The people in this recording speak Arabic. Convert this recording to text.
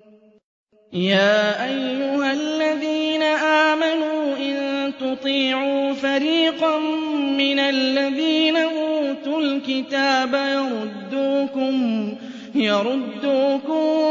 يَا أَيُّهَا الَّذِينَ آمَنُوا إِن تُطِيعُوا فَرِيقًا مِّنَ الَّذِينَ أُوتُوا الْكِتَابَ يَرُدُّوكُم